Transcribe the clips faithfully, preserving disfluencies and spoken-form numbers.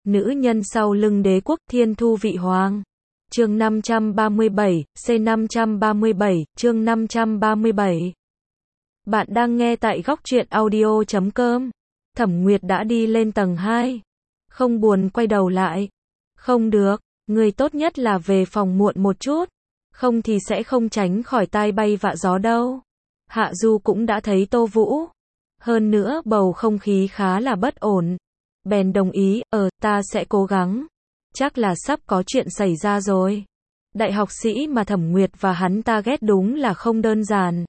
Nữ nhân sau lưng đế quốc thiên thu vị hoàng. Chương năm trăm ba mươi bảy, C năm trăm ba mươi bảy, chương năm trăm ba mươi bảy. Bạn đang nghe tại góc truyện audio chấm com. Thẩm Nguyệt đã đi lên tầng hai. Không buồn quay đầu lại. Không được, người tốt nhất là về phòng muộn một chút. Không thì sẽ không tránh khỏi tai bay vạ gió đâu. Hạ Du cũng đã thấy Tô Vũ. Hơn nữa bầu không khí khá là bất ổn. Bèn đồng ý, ờ, ta sẽ cố gắng. Chắc là sắp có chuyện xảy ra rồi. Đại học sĩ mà Thẩm Nguyệt và hắn ta ghét đúng là không đơn giản.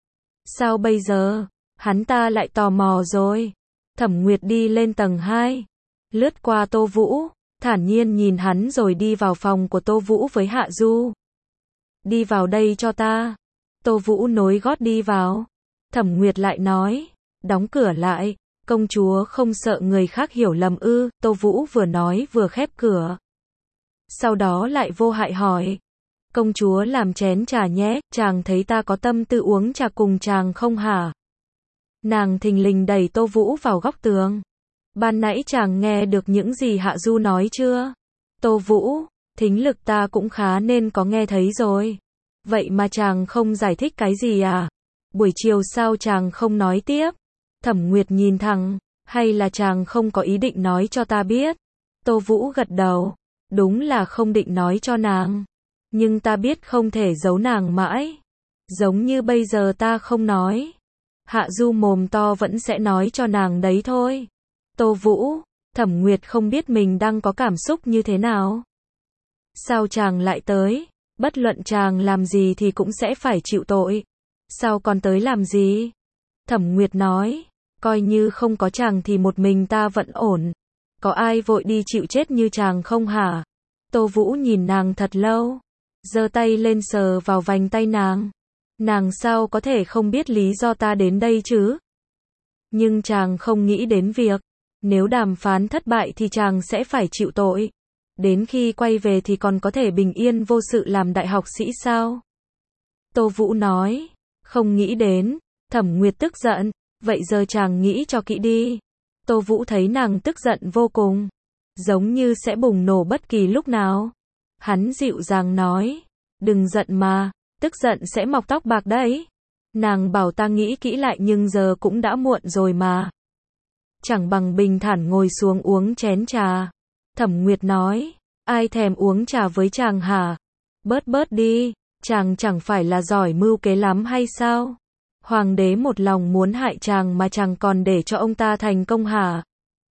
Sao bây giờ? Hắn ta lại tò mò rồi. Thẩm Nguyệt đi lên tầng hai. Lướt qua Tô Vũ. Thản nhiên nhìn hắn rồi đi vào phòng của Tô Vũ với Hạ Du. Đi vào đây cho ta. Tô Vũ nối gót đi vào. Thẩm Nguyệt lại nói. Đóng cửa lại. Công chúa không sợ người khác hiểu lầm ư? Tô Vũ vừa nói vừa khép cửa. Sau đó lại vô hại hỏi. Công chúa làm chén trà nhé, chàng thấy ta có tâm tư uống trà cùng chàng không hả? Nàng thình lình đẩy Tô Vũ vào góc tường. Ban nãy chàng nghe được những gì Hạ Du nói chưa? Tô Vũ, thính lực ta cũng khá nên có nghe thấy rồi. Vậy mà chàng không giải thích cái gì à? Buổi chiều sao chàng không nói tiếp? Thẩm Nguyệt nhìn thẳng, hay là chàng không có ý định nói cho ta biết? Tô Vũ gật đầu, đúng là không định nói cho nàng. Nhưng ta biết không thể giấu nàng mãi. Giống như bây giờ ta không nói. Hạ Du mồm to vẫn sẽ nói cho nàng đấy thôi. Tô Vũ, Thẩm Nguyệt không biết mình đang có cảm xúc như thế nào. Sao chàng lại tới? Bất luận chàng làm gì thì cũng sẽ phải chịu tội. Sao còn tới làm gì? Thẩm Nguyệt nói, coi như không có chàng thì một mình ta vẫn ổn. Có ai vội đi chịu chết như chàng không hả? Tô Vũ nhìn nàng thật lâu. Giơ tay lên sờ vào vành tay nàng. Nàng sao có thể không biết lý do ta đến đây chứ? Nhưng chàng không nghĩ đến việc, nếu đàm phán thất bại thì chàng sẽ phải chịu tội. Đến khi quay về thì còn có thể bình yên vô sự làm đại học sĩ sao? Tô Vũ nói, không nghĩ đến. Thẩm Nguyệt tức giận, vậy giờ chàng nghĩ cho kỹ đi. Tô Vũ thấy nàng tức giận vô cùng, giống như sẽ bùng nổ bất kỳ lúc nào. Hắn dịu dàng nói, đừng giận mà, tức giận sẽ mọc tóc bạc đấy. Nàng bảo ta nghĩ kỹ lại nhưng giờ cũng đã muộn rồi mà. Chẳng bằng bình thản ngồi xuống uống chén trà. Thẩm Nguyệt nói, ai thèm uống trà với chàng hả? Bớt bớt đi, chàng chẳng phải là giỏi mưu kế lắm hay sao? Hoàng đế một lòng muốn hại chàng mà chàng còn để cho ông ta thành công hả?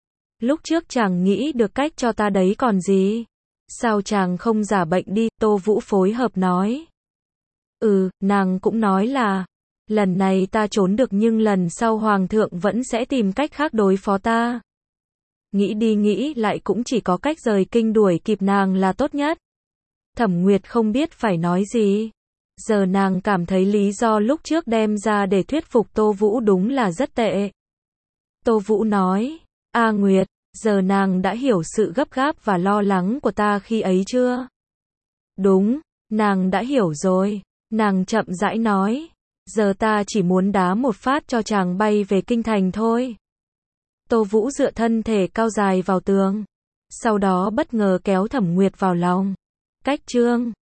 Lúc trước chàng nghĩ được cách cho ta đấy còn gì? Sao chàng không giả bệnh đi? Tô Vũ phối hợp nói. Ừ, nàng cũng nói là, lần này ta trốn được nhưng lần sau hoàng thượng vẫn sẽ tìm cách khác đối phó ta. Nghĩ đi nghĩ lại cũng chỉ có cách rời kinh đuổi kịp nàng là tốt nhất. Thẩm Nguyệt không biết phải nói gì. Giờ nàng cảm thấy lý do lúc trước đem ra để thuyết phục Tô Vũ đúng là rất tệ. Tô Vũ nói, A Nguyệt, giờ nàng đã hiểu sự gấp gáp và lo lắng của ta khi ấy chưa? Đúng, nàng đã hiểu rồi. Nàng chậm rãi nói, giờ ta chỉ muốn đá một phát cho chàng bay về kinh thành thôi. Tô Vũ dựa thân thể cao dài vào tường. Sau đó bất ngờ kéo Thẩm Nguyệt vào lòng. Cách chương